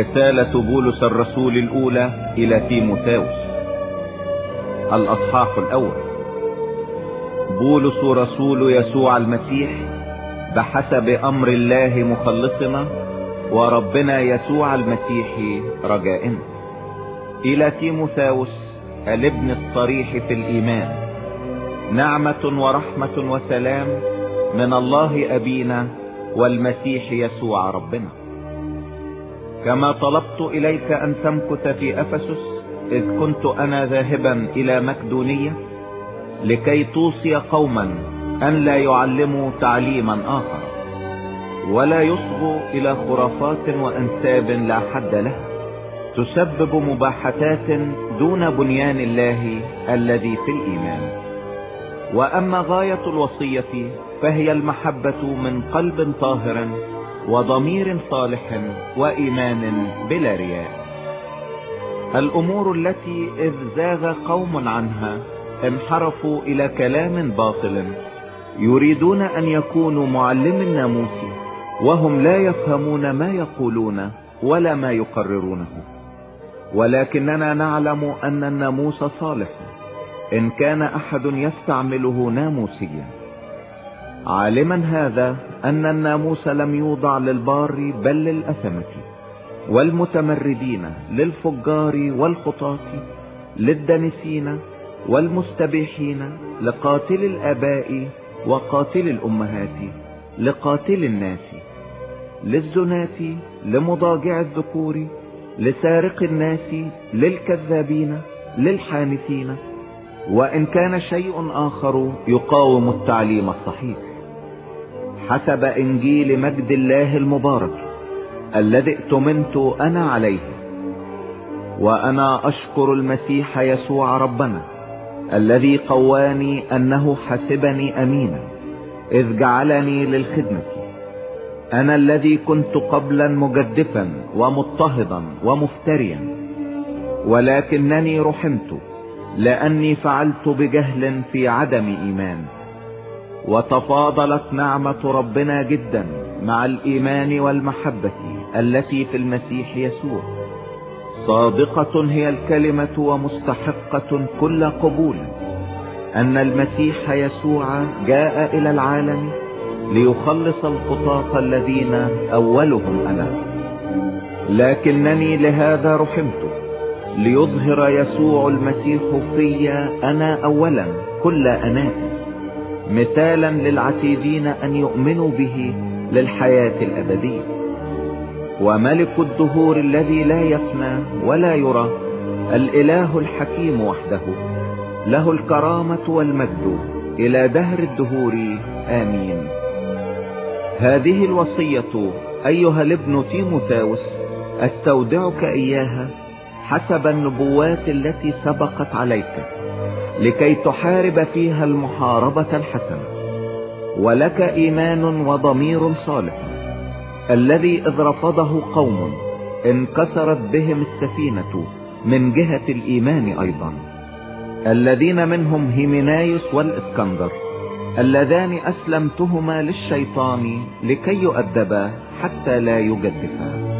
رسالة بولس الرسول الأولى إلى تيموثاوس. الأصحاح الأول. بولس رسول يسوع المسيح بحسب أمر الله مخلصنا وربنا يسوع المسيح رجائنا، إلى تيموثاوس الابن الصريح في الإيمان، نعمة ورحمة وسلام من الله أبينا والمسيح يسوع ربنا. كما طلبت إليك أن تمكث في أفسس إذ كنت أنا ذاهبا إلى مقدونية، لكي توصي قوما أن لا يعلموا تعليما آخر ولا يصغوا إلى خرافات وأنساب لا حد لها تسبب مباحثات دون بنيان الله الذي في الإيمان. وأما غاية الوصية فهي المحبة من قلب طاهر وضمير صالح وإيمان بلا رياء. الأمور التي إذ زاغ قوم عنها انحرفوا إلى كلام باطل، يريدون أن يكونوا معلم الناموس وهم لا يفهمون ما يقولون ولا ما يقررونه. ولكننا نعلم أن الناموس صالح إن كان أحد يستعمله ناموسيا، عالما هذا أن الناموس لم يوضع للبار بل للأثمة والمتمردين، للفجار والخطاة، للدنسين والمستبيحين، لقاتل الآباء وقاتل الأمهات، لقاتل الناس، للزناة، لمضاجع الذكور، لسارق الناس، للكذابين، للحانثين، وإن كان شيء آخر يقاوم التعليم الصحيح، حسب إنجيل مجد الله المبارك الذي ائتمنت أنا عليه. وأنا أشكر المسيح يسوع ربنا الذي قواني أنه حسبني أمينا إذ جعلني للخدمة، أنا الذي كنت قبلا مجدفا ومضطهدا ومفتريا، ولكنني رحمت لأني فعلت بجهل في عدم إيمان. وتفاضلت نعمة ربنا جدا مع الإيمان والمحبة التي في المسيح يسوع، صادقة هي الكلمة ومستحقة كل قبول، أن المسيح يسوع جاء إلى العالم ليخلص الخطاة الذين أولهم أنا، لكنني لهذا رحمت ليظهر يسوع المسيح في أنا أولا كل أناس، مثالا للعتيدين أن يؤمنوا به للحياة الأبدية. وملك الدهور الذي لا يفنى ولا يرى، الإله الحكيم وحده، له الكرامة والمجد إلى دهر الدهور آمين. هذه الوصية أيها الابن تيموثاوس استودعك إياها حسب النبوات التي سبقت عليك، لكي تحارب فيها المحاربة الحسنة، ولك إيمان وضمير صالح، الذي إذ رفضه قوم انكسرت بهم السفينة من جهة الإيمان أيضا، الذين منهم هيمنايوس والإسكندر، اللذان أسلمتهما للشيطان لكي يؤدبا حتى لا يجدفا.